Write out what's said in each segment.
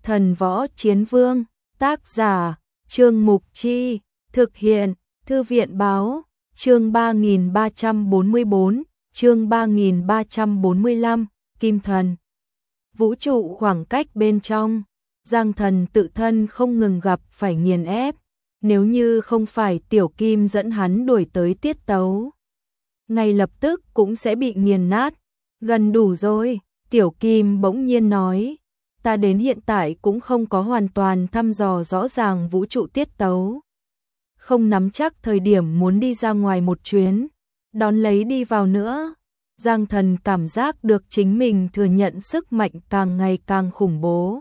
Thần Võ Chiến Vương, tác giả, Trương Mục Chi, thực hiện, Thư viện Báo, chương 3344, chương 3345, Kim Thần. Vũ trụ khoảng cách bên trong, Giang Thần tự thân không ngừng gặp phải nghiền ép, nếu như không phải Tiểu Kim dẫn hắn đuổi tới tiết tấu, ngay lập tức cũng sẽ bị nghiền nát. Gần đủ rồi, Tiểu Kim bỗng nhiên nói, ta đến hiện tại cũng không có hoàn toàn thăm dò rõ ràng vũ trụ tiết tấu. Không nắm chắc thời điểm muốn đi ra ngoài một chuyến, đón lấy đi vào nữa. Giang Thần cảm giác được chính mình thừa nhận sức mạnh càng ngày càng khủng bố.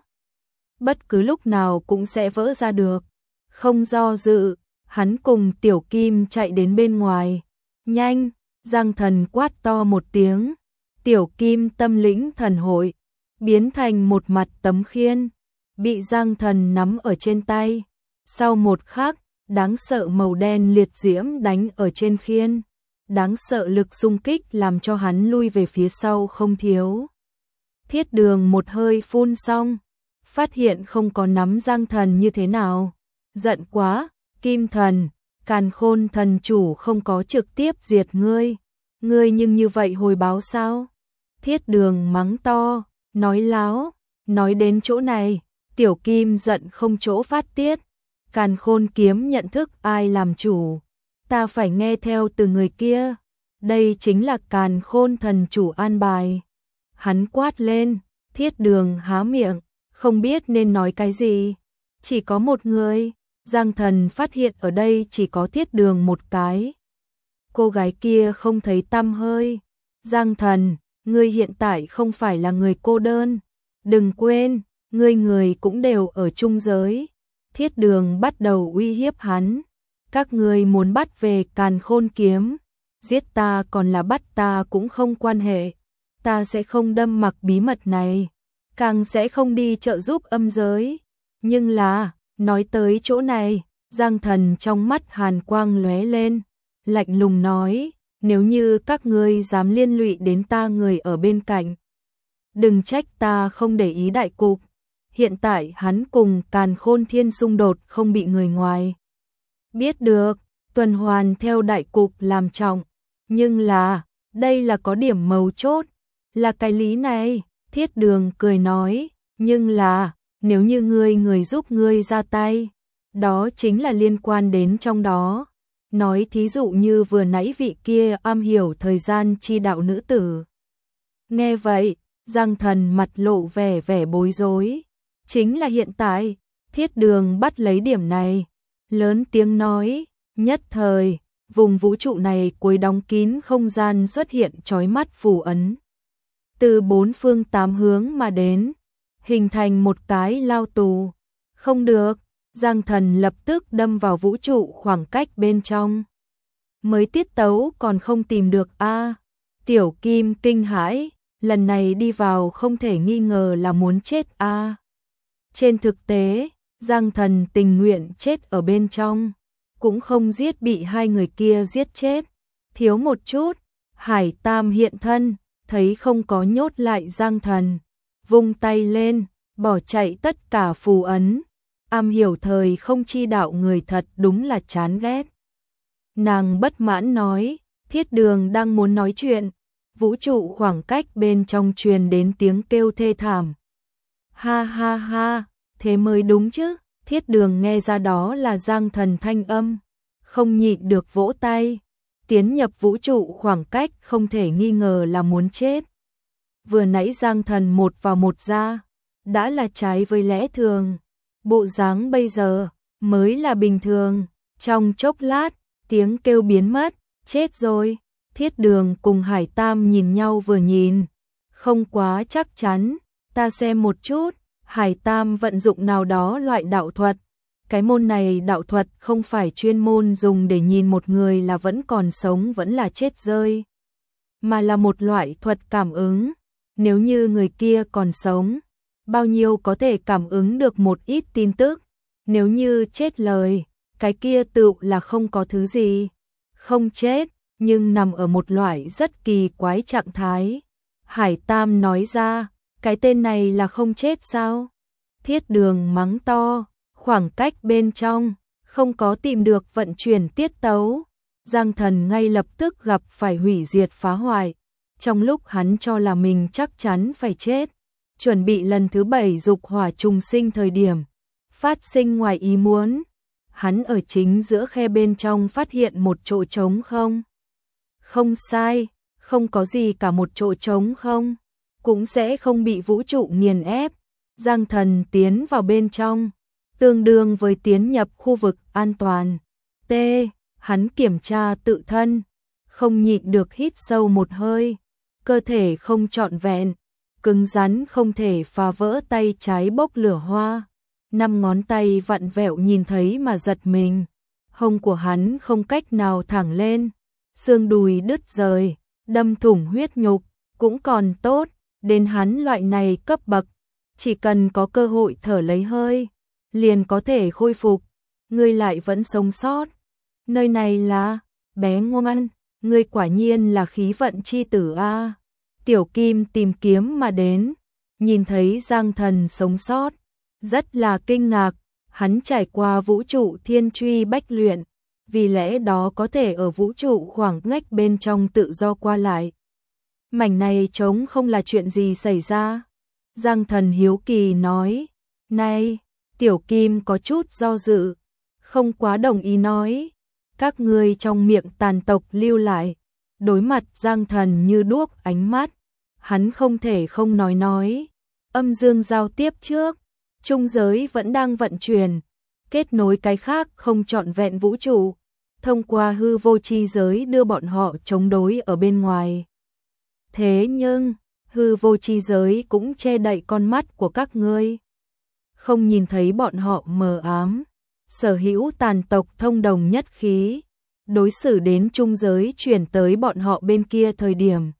Bất cứ lúc nào cũng sẽ vỡ ra được. Không do dự, hắn cùng Tiểu Kim chạy đến bên ngoài. Nhanh, Giang Thần quát to một tiếng. Tiểu Kim tâm lĩnh thần hội, biến thành một mặt tấm khiên, bị Giang Thần nắm ở trên tay. Sau một khắc, đáng sợ màu đen liệt diễm đánh ở trên khiên. Đáng sợ lực xung kích làm cho hắn lui về phía sau không thiếu. Thiết Đường một hơi phun xong, phát hiện không có nắm Giang Thần như thế nào. Giận quá, Kim Thần, Càn Khôn thần chủ không có trực tiếp diệt ngươi. Ngươi nhưng như vậy hồi báo sao? Thiết Đường mắng to, nói láo, nói đến chỗ này, Tiểu Kim giận không chỗ phát tiết. Càn Khôn kiếm nhận thức ai làm chủ, ta phải nghe theo từ người kia. Đây chính là Càn Khôn thần chủ an bài. Hắn quát lên, Thiết Đường há miệng, không biết nên nói cái gì. Chỉ có một người, Giang Thần phát hiện ở đây chỉ có Thiết Đường một cái. Cô gái kia không thấy tăm hơi. Giang Thần, ngươi hiện tại không phải là người cô đơn. Đừng quên, người cũng đều ở chung giới. Thiết Đường bắt đầu uy hiếp hắn. Các ngươi muốn bắt về Càn Khôn kiếm, giết ta còn là bắt ta cũng không quan hệ. Ta sẽ không đâm mặc bí mật này, càng sẽ không đi trợ giúp âm giới. Nhưng là, nói tới chỗ này, Giang Thần trong mắt hàn quang lóe lên, lạnh lùng nói, nếu như các ngươi dám liên lụy đến ta người ở bên cạnh, đừng trách ta không để ý đại cục. Hiện tại hắn cùng Càn Khôn Thiên xung đột không bị người ngoài biết được, tuần hoàn theo đại cục làm trọng. Nhưng là, đây là có điểm mấu chốt, là cái lý này. Thiết Đường cười nói, nhưng là, nếu như người giúp ngươi ra tay, đó chính là liên quan đến trong đó. Nói thí dụ như vừa nãy vị kia am hiểu thời gian chi đạo nữ tử. Nghe vậy, Giang Thần mặt lộ vẻ bối rối. Chính là hiện tại, Thiết Đường bắt lấy điểm này, lớn tiếng nói, nhất thời, vùng vũ trụ này cuối đóng kín không gian xuất hiện chói mắt phù ấn. Từ bốn phương tám hướng mà đến, hình thành một cái lao tù. Không được, Giang Thần lập tức đâm vào vũ trụ khoảng cách bên trong. Mới tiết tấu còn không tìm được a. Tiểu Kim kinh hãi, lần này đi vào không thể nghi ngờ là muốn chết a. Trên thực tế, Giang Thần tình nguyện chết ở bên trong, cũng không giết bị hai người kia giết chết. Thiếu một chút, Hải Tam hiện thân, thấy không có nhốt lại Giang Thần, vung tay lên, bỏ chạy tất cả phù ấn. Am hiểu thời không chi đạo người thật đúng là chán ghét. Nàng bất mãn nói, Thiết Đường đang muốn nói chuyện, vũ trụ khoảng cách bên trong truyền đến tiếng kêu thê thảm. Ha ha ha, thế mới đúng chứ. Thiết Đường nghe ra đó là Giang Thần thanh âm, không nhịn được vỗ tay. Tiến nhập vũ trụ khoảng cách không thể nghi ngờ là muốn chết. Vừa nãy Giang Thần một vào một ra, đã là trái với lẽ thường. Bộ dáng bây giờ mới là bình thường. Trong chốc lát, tiếng kêu biến mất, chết rồi. Thiết Đường cùng Hải Tam nhìn nhau vừa nhìn, không quá chắc chắn. Ta xem một chút. Hải Tam vận dụng nào đó loại đạo thuật. Cái môn này đạo thuật không phải chuyên môn dùng để nhìn một người là vẫn còn sống vẫn là chết rơi, mà là một loại thuật cảm ứng. Nếu như người kia còn sống, bao nhiêu có thể cảm ứng được một ít tin tức. Nếu như chết lời, cái kia tựu là không có thứ gì. Không chết, nhưng nằm ở một loại rất kỳ quái trạng thái. Hải Tam nói ra, cái tên này là không chết sao? Thiết Đường mắng to, khoảng cách bên trong, không có tìm được vận chuyển tiết tấu. Giang Thần ngay lập tức gặp phải hủy diệt phá hoại. Trong lúc hắn cho là mình chắc chắn phải chết, chuẩn bị lần thứ 7 dục hỏa trùng sinh thời điểm, phát sinh ngoài ý muốn. Hắn ở chính giữa khe bên trong phát hiện một chỗ trống không. Không sai, không có gì cả, một chỗ trống không, cũng sẽ không bị vũ trụ nghiền ép. Giang Thần tiến vào bên trong, tương đương với tiến nhập khu vực an toàn. T. Hắn kiểm tra tự thân, không nhịn được hít sâu một hơi. Cơ thể không trọn vẹn, cứng rắn không thể phá vỡ, tay trái bốc lửa hoa. 5 ngón tay vặn vẹo nhìn thấy mà giật mình. Hông của hắn không cách nào thẳng lên, xương đùi đứt rời, đâm thủng huyết nhục, cũng còn tốt, đến hắn loại này cấp bậc, chỉ cần có cơ hội thở lấy hơi, liền có thể khôi phục. Ngươi lại vẫn sống sót. Nơi này là, bé ngoan, ngươi quả nhiên là khí vận chi tử a. Tiểu Kim tìm kiếm mà đến, nhìn thấy Giang Thần sống sót, rất là kinh ngạc. Hắn trải qua vũ trụ thiên truy bách luyện, vì lẽ đó có thể ở vũ trụ khoảng ngách bên trong tự do qua lại. Mảnh này trống không là chuyện gì xảy ra? Giang Thần hiếu kỳ nói. Này, Tiểu Kim có chút do dự, không quá đồng ý nói. Các ngươi trong miệng tàn tộc lưu lại. Đối mặt Giang Thần như đuốc ánh mắt, hắn không thể không nói. Âm dương giao tiếp trước, trung giới vẫn đang vận chuyển, kết nối cái khác không trọn vẹn vũ trụ, thông qua hư vô chi giới đưa bọn họ chống đối ở bên ngoài. Thế nhưng, hư vô chi giới cũng che đậy con mắt của các ngươi, không nhìn thấy bọn họ mờ ám. Sở hữu tàn tộc thông đồng nhất khí, đối xử đến trung giới chuyển tới bọn họ bên kia thời điểm,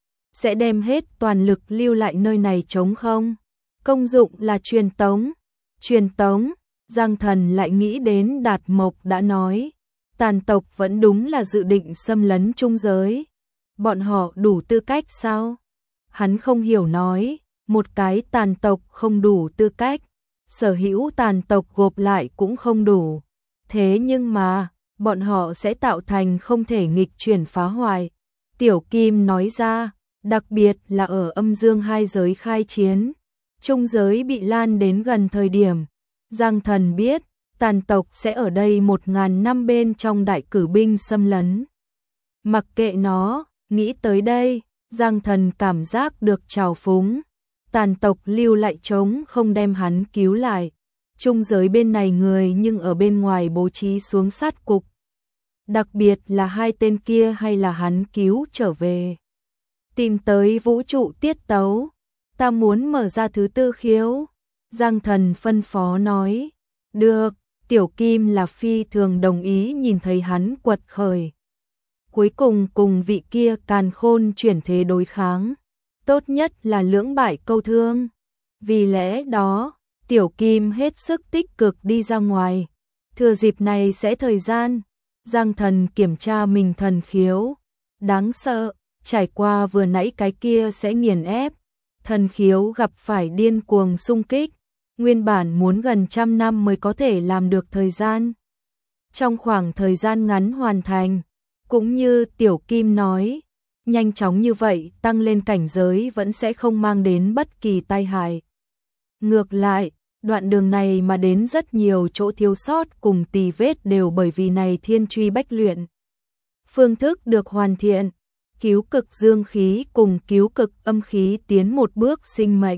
sẽ đem hết toàn lực lưu lại nơi này trống không. Công dụng là truyền tống. Truyền tống, Giang Thần lại nghĩ đến Đạt Mộc đã nói, tàn tộc vẫn đúng là dự định xâm lấn trung giới. Bọn họ đủ tư cách sao? Hắn không hiểu nói, một cái tàn tộc không đủ tư cách, sở hữu tàn tộc gộp lại cũng không đủ. Thế nhưng mà, bọn họ sẽ tạo thành không thể nghịch chuyển phá hoại. Tiểu Kim nói ra, đặc biệt là ở âm dương hai giới khai chiến, trung giới bị lan đến gần thời điểm. Giang Thần biết, tàn tộc sẽ ở đây 1000 năm bên trong đại cử binh xâm lấn. Mặc kệ nó, nghĩ tới đây, Giang Thần cảm giác được trào phúng. Tàn tộc lưu lại trống không đem hắn cứu lại. Trung giới bên này người nhưng ở bên ngoài bố trí xuống sát cục. Đặc biệt là 2 tên kia hay là hắn cứu trở về. Tìm tới vũ trụ tiết tấu. Ta muốn mở ra thứ 4 khiếu. Giang Thần phân phó nói. Được, Tiểu Kim là phi thường đồng ý nhìn thấy hắn quật khởi. Cuối cùng cùng vị kia càn khôn chuyển thế đối kháng. Tốt nhất là lưỡng bại câu thương. Vì lẽ đó, Tiểu Kim hết sức tích cực đi ra ngoài. Thừa dịp này sẽ thời gian, Giang Thần kiểm tra mình thần khiếu. Đáng sợ, trải qua vừa nãy cái kia sẽ nghiền ép. Thần khiếu gặp phải điên cuồng xung kích. Nguyên bản muốn gần 100 năm mới có thể làm được thời gian. Trong khoảng thời gian ngắn hoàn thành, cũng như Tiểu Kim nói, nhanh chóng như vậy tăng lên cảnh giới vẫn sẽ không mang đến bất kỳ tai hại. Ngược lại, đoạn đường này mà đến rất nhiều chỗ thiếu sót cùng tì vết đều bởi vì này thiên truy bách luyện. Phương thức được hoàn thiện, cứu cực dương khí cùng cứu cực âm khí tiến một bước sinh mệnh.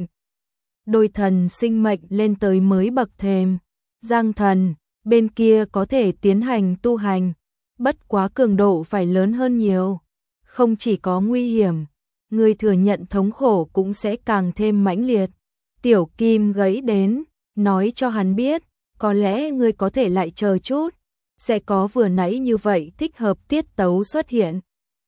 Đôi thần sinh mệnh lên tới mới bậc thềm. Giang Thần, bên kia có thể tiến hành tu hành, bất quá cường độ phải lớn hơn nhiều. Không chỉ có nguy hiểm, người thừa nhận thống khổ cũng sẽ càng thêm mãnh liệt. Tiểu Kim gãy đến, nói cho hắn biết, có lẽ ngươi có thể lại chờ chút, sẽ có vừa nãy như vậy thích hợp tiết tấu xuất hiện.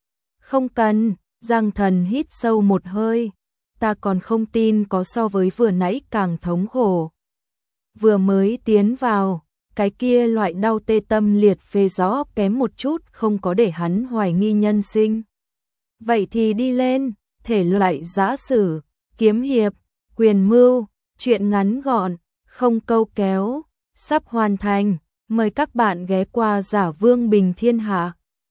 Không cần, Giang Thần hít sâu một hơi, ta còn không tin có so với vừa nãy càng thống khổ. Vừa mới tiến vào, cái kia loại đau tê tâm liệt phế rõ kém một chút không có để hắn hoài nghi nhân sinh. Vậy thì đi lên, thể loại giã sử, kiếm hiệp, quyền mưu, chuyện ngắn gọn, không câu kéo, sắp hoàn thành. Mời các bạn ghé qua Giả Vương Bình Thiên Hạ.